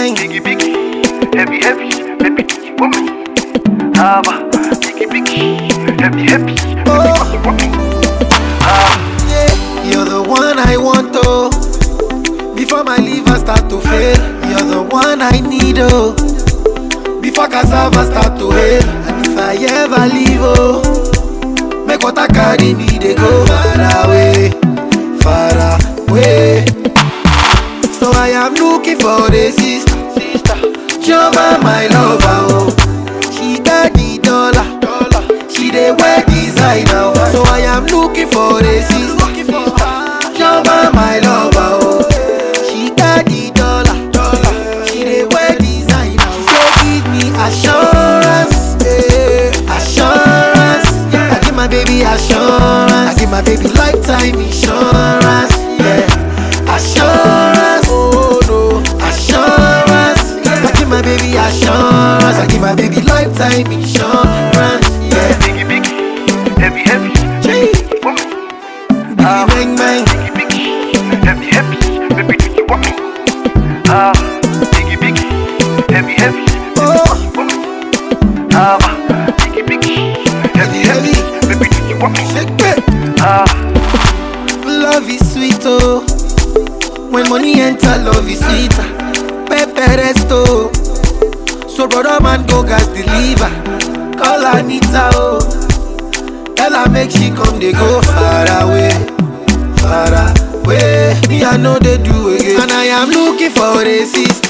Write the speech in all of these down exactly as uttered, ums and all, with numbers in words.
bang. Biggie, biggie, heavy, heavy, baby, do you want me? Ah, biggie, biggie, heavy, heavy, baby, Oh. do you want me? Ah, Yeah, you're the one I want, oh. Before my liver start to fail, you're the one I need, oh. Before cassava start to hail, and if I ever leave, oh, make water carry me, they go far away, far away. So I am looking for a sister, sister. Joma, my lover, oh. She got the dollar, dollar. She dey wear designer, oh. So I am looking for a sister, sister. Joma, my lover, oh. She got the dollar, dollar. She dey wear designer. She say give me assurance, yeah. Assurance. I give my baby assurance. I give my baby lifetime insurance, yeah. Assurance, oh no, assurance. I give my baby assurance. I give my baby lifetime insurance, yeah. biggie, biggie, heavy, heavy, Gee. do you want me? Biggie bang bang. Biggie, biggie, heavy, heavy, baby, do you want me? Ah, biggie, biggie, heavy, heavy, Oh, ah, biggie, biggie, heavy, heavy, baby, do you want me? shake it. Ah, Love is sweet, oh. When money enter, love is sweeter. Pepe resto. So brother man go gas deliver. Call Anita, oh. Tell her make she come, they go far away, far away. Me I know they do again, and I am looking for a sister.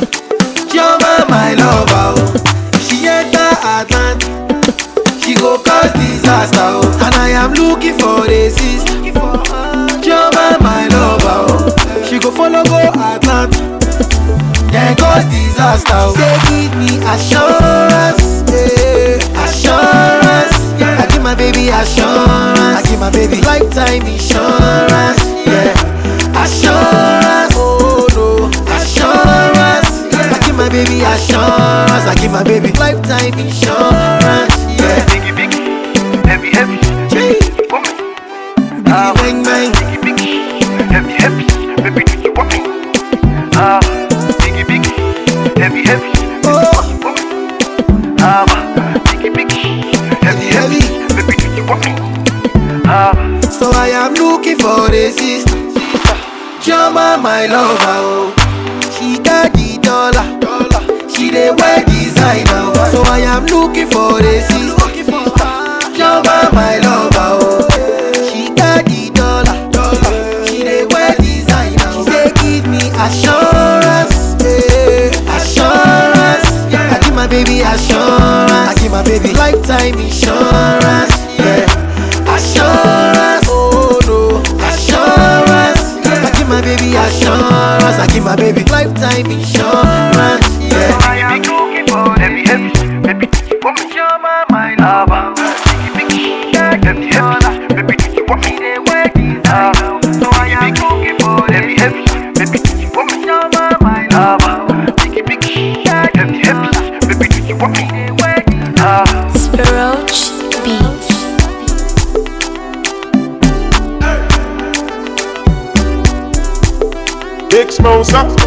Joma, my lover, oh. If she enter Atlanta, she go cause disaster, oh. And I am looking for a sister. Joma, my lover, oh. She go follow go Atlanta, then cause disaster, oh. Say give me assurance, yeah. Assurance, yeah. I give my baby assurance. I give my baby lifetime insurance, yeah. Assurance, oh no, assurance. I give my baby assurance. I give my baby lifetime insurance, yeah. biggie, biggie, heavy, heavy, Gee. do you want me? Biggie bang bang. Biggie, biggie, heavy, heavy, baby, do you want me? Ah, biggie, biggie, heavy, heavy, Oh, do you want me? Ah, biggie, biggie, heavy, heavy, baby, do you want me? Ah, so I am looking for a sister. Joma, my lover, oh. She got the dollar, dollar. She dey wear designer, oh. So I am looking for a sister. Joma, my lover, oh. She got the dollar, dollar. She dey wear designer, oh. She say give me assurance, yeah. Assurance, yeah. I give my baby assurance. I give my baby lifetime insurance, yeah. Assurance, oh no, assurance. I give my baby assurance. I give my baby lifetime insurance, yeah. I am looking for heavy, heavy, baby, do you want me? Joma, my lover. Biggie, biggie, heavy, heavy, baby, do you want me? Ah, so I am looking for heavy, heavy, baby, do you want me? Joma, my lover. Biggie, biggie, heavy, heavy, baby, do you want me? Ah. Roach Beats. Big Smosa.